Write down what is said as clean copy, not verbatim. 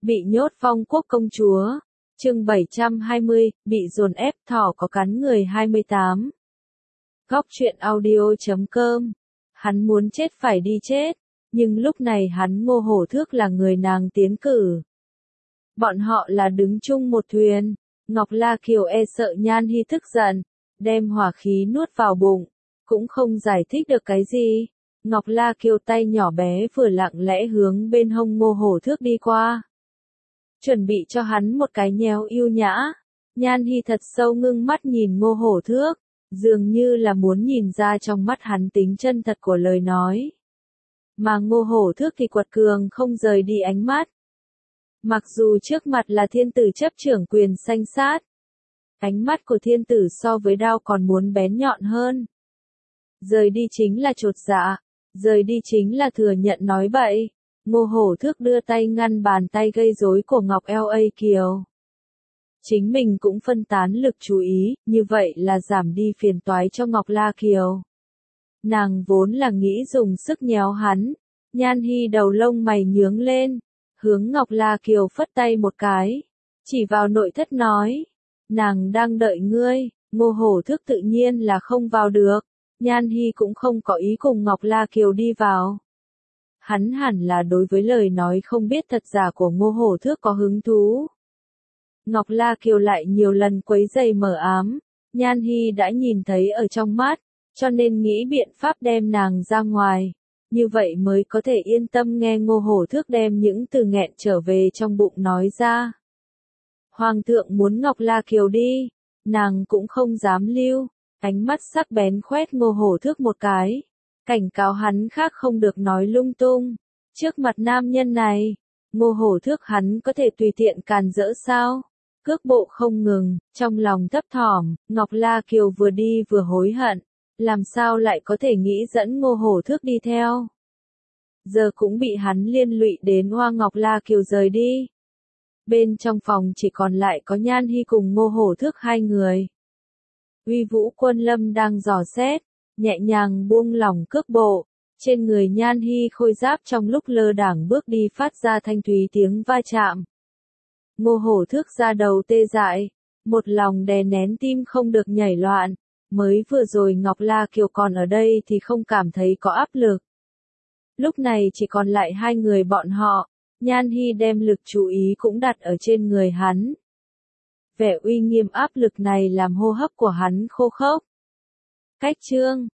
Bị nhốt Phong Quốc công chúa. Chương 720, bị dồn ép thỏ có cắn người 28. Góc truyện audio.com. Hắn muốn chết phải đi chết, nhưng lúc này hắn Ngô Hổ Thước là người nàng tiến cử. Bọn họ là đứng chung một thuyền. Ngọc La Kiều e sợ Nhan Hi tức giận, đem hỏa khí nuốt vào bụng, cũng không giải thích được cái gì. Ngọc La Kiều tay nhỏ bé vừa lặng lẽ hướng bên hông Ngô Hổ Thước đi qua, chuẩn bị cho hắn một cái nhéo yêu nhã. Nhan Hi thật sâu ngưng mắt nhìn Ngô Hổ Thước, dường như là muốn nhìn ra trong mắt hắn tính chân thật của lời nói. Mà Ngô Hổ Thước thì quật cường không rời đi ánh mắt. Mặc dù trước mặt là thiên tử chấp trưởng quyền sanh sát, ánh mắt của thiên tử so với đao còn muốn bén nhọn hơn. Rời đi chính là chột dạ, rời đi chính là thừa nhận nói bậy. Ngô Hổ Thước đưa tay ngăn bàn tay gây rối của Ngọc La Kiều. Chính mình cũng phân tán lực chú ý, như vậy là giảm đi phiền toái cho Ngọc La Kiều. Nàng vốn là nghĩ dùng sức nhéo hắn. Nhan Hi đầu lông mày nhướng lên, hướng Ngọc La Kiều phất tay một cái, chỉ vào nội thất nói, nàng đang đợi ngươi. Ngô Hổ Thước tự nhiên là không vào được, Nhan Hi cũng không có ý cùng Ngọc La Kiều đi vào. Hắn hẳn là đối với lời nói không biết thật giả của Ngô Hổ Thước có hứng thú. Ngọc La Kiều lại nhiều lần quấy rầy mờ ám, Nhan Hi đã nhìn thấy ở trong mắt, cho nên nghĩ biện pháp đem nàng ra ngoài. Như vậy mới có thể yên tâm nghe Ngô Hổ Thước đem những từ nghẹn trở về trong bụng nói ra. Hoàng thượng muốn Ngọc La Kiều đi, nàng cũng không dám lưu, ánh mắt sắc bén khoét Ngô Hổ Thước một cái, cảnh cáo hắn khác không được nói lung tung. Trước mặt nam nhân này, Ngô Hổ Thước hắn có thể tùy tiện càn rỡ sao? Cước bộ không ngừng, trong lòng thấp thỏm, Ngọc La Kiều vừa đi vừa hối hận. Làm sao lại có thể nghĩ dẫn Ngô Hổ Thước đi theo. Giờ cũng bị hắn liên lụy đến Hoa Ngọc La Kiều rời đi. Bên trong phòng chỉ còn lại có Nhan Hi cùng Ngô Hổ Thước hai người. Uy Vũ Quân Lâm đang dò xét, nhẹ nhàng buông lỏng cước bộ. Trên người Nhan Hi khôi giáp trong lúc lơ đãng bước đi phát ra thanh thúy tiếng va chạm. Ngô Hổ Thước ra đầu tê dại, một lòng đè nén tim không được nhảy loạn. Mới vừa rồi Ngọc La Kiều còn ở đây thì không cảm thấy có áp lực. Lúc này chỉ còn lại hai người bọn họ, Nhan Hi đem lực chú ý cũng đặt ở trên người hắn. Vẻ uy nghiêm áp lực này làm hô hấp của hắn khô khốc. Cách chương